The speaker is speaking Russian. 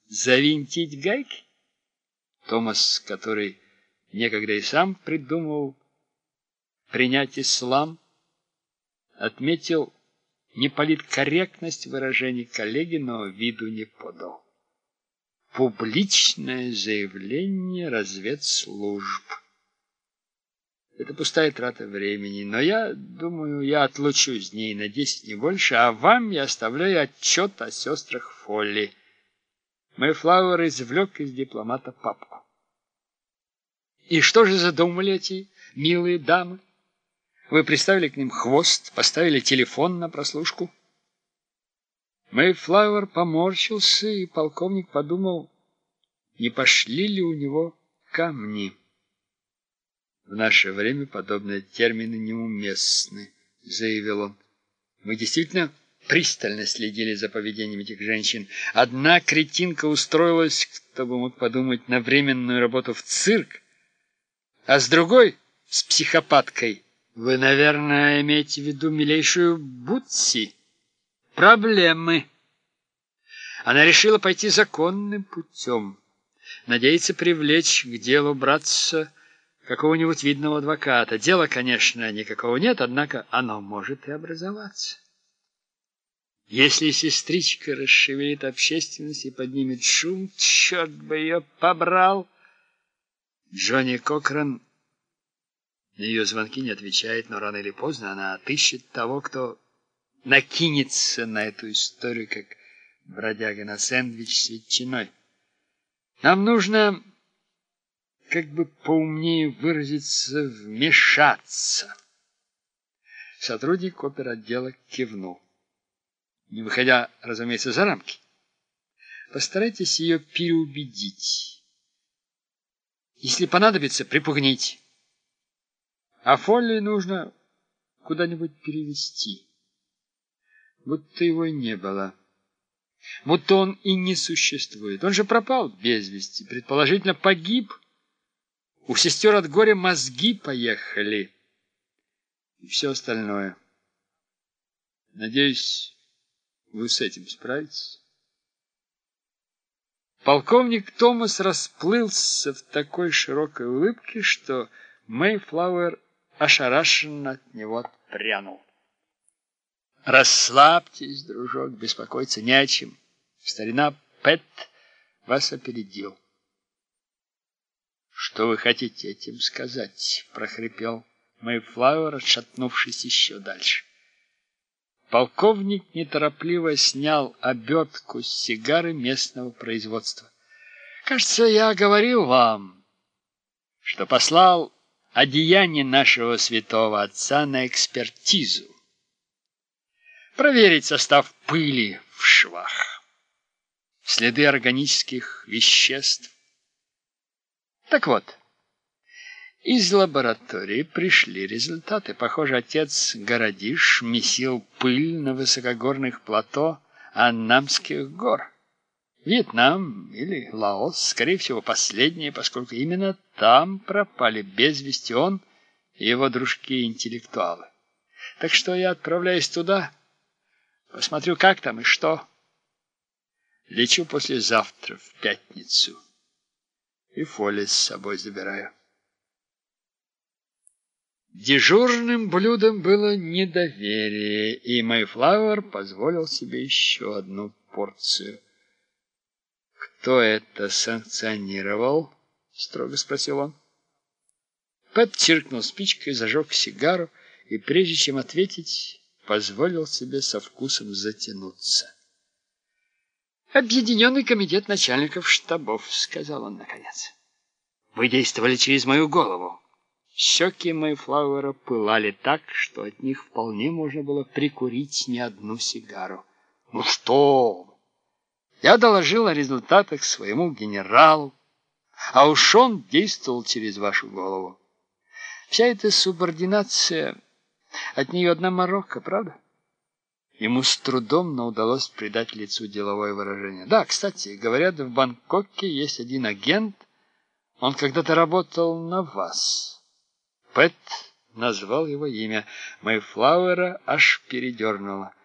завинтить гайки? Томас, который некогда и сам придумал принять ислам, отметил неполиткорректность выражений коллеги, но виду не подал. Публичное заявление разведслужб. Это пустая трата времени, но я думаю, я отлучусь дней на 10, не больше, а вам я оставляю отчет о сестрах Фолли. Мэйфлауэр извлек из дипломата папку. И что же задумали эти милые дамы? Вы приставили к ним хвост, поставили телефон на прослушку? Мэйфлауэр поморщился, и полковник подумал, не пошли ли у него камни. В наше время подобные термины неуместны, заявил он. Мы действительно пристально следили за поведением этих женщин. Одна кретинка устроилась, кто бы мог подумать, на временную работу в цирк, а с другой, с психопаткой, вы, наверное, имеете в виду милейшую Бутси. Проблемы. Она решила пойти законным путем, надеется привлечь к делу братца какого-нибудь видного адвоката. Дела, конечно, никакого нет, однако оно может и образоваться. Если сестричка расшевелит общественность и поднимет шум, черт бы ее побрал. Джонни Кокран на ее звонки не отвечает, но рано или поздно она отыщет того, кто накинется на эту историю, как бродяга на сэндвич с ветчиной. Нам нужно, как бы поумнее выразиться, вмешаться. Сотрудник оперотдела кивнул, не выходя, разумеется, за рамки. Постарайтесь ее переубедить. Если понадобится, припугните. А Фолли нужно куда-нибудь перевести. Будто его и не было. Будто он и не существует. Он же пропал без вести, предположительно погиб. У сестер от горя мозги поехали. И все остальное. Надеюсь, вы с этим справитесь. Полковник Томас расплылся в такой широкой улыбке, что Мэйфлауэр ошарашенно от него отпрянул. Расслабьтесь, дружок, беспокоиться не о чем. Старина Пэт вас опередил. Что вы хотите этим сказать? Прохрипел Мэйфлауэр, отшатнувшись еще дальше. Полковник неторопливо снял обертку с сигары местного производства. Кажется, я говорил вам, что послал одеяние нашего святого отца на экспертизу. Проверить состав пыли в швах, следы органических веществ. Так вот, из лаборатории пришли результаты. Похоже, отец Городиш месил пыль на высокогорных плато Аннамских гор. Вьетнам или Лаос, скорее всего, последние, поскольку именно там пропали без вести он и его дружки-интеллектуалы. Так что я отправляюсь туда, посмотрю, как там и что. Лечу послезавтра, в пятницу, и Фолли с собой забираю. Дежурным блюдом было недоверие, и Мэйфлауэр позволил себе еще одну порцию. «Кто это санкционировал?» — строго спросил он. Пэт чиркнул спичкой, зажег сигару и, прежде чем ответить, позволил себе со вкусом затянуться. «Объединенный комитет начальников штабов», — сказал он наконец. «Вы действовали через мою голову». Щеки Мэйфлауэра пылали так, что от них вполне можно было прикурить не одну сигару. «Ну что вы! Я доложил о результатах своему генералу, а уж он действовал через вашу голову. Вся эта субординация, от нее одна морока, правда?» Ему с трудом, но удалось придать лицу деловое выражение. «Да, кстати, говорят, в Бангкоке есть один агент, он когда-то работал на вас». Пэт назвал его имя. Мэйфлауэра аж передернуло.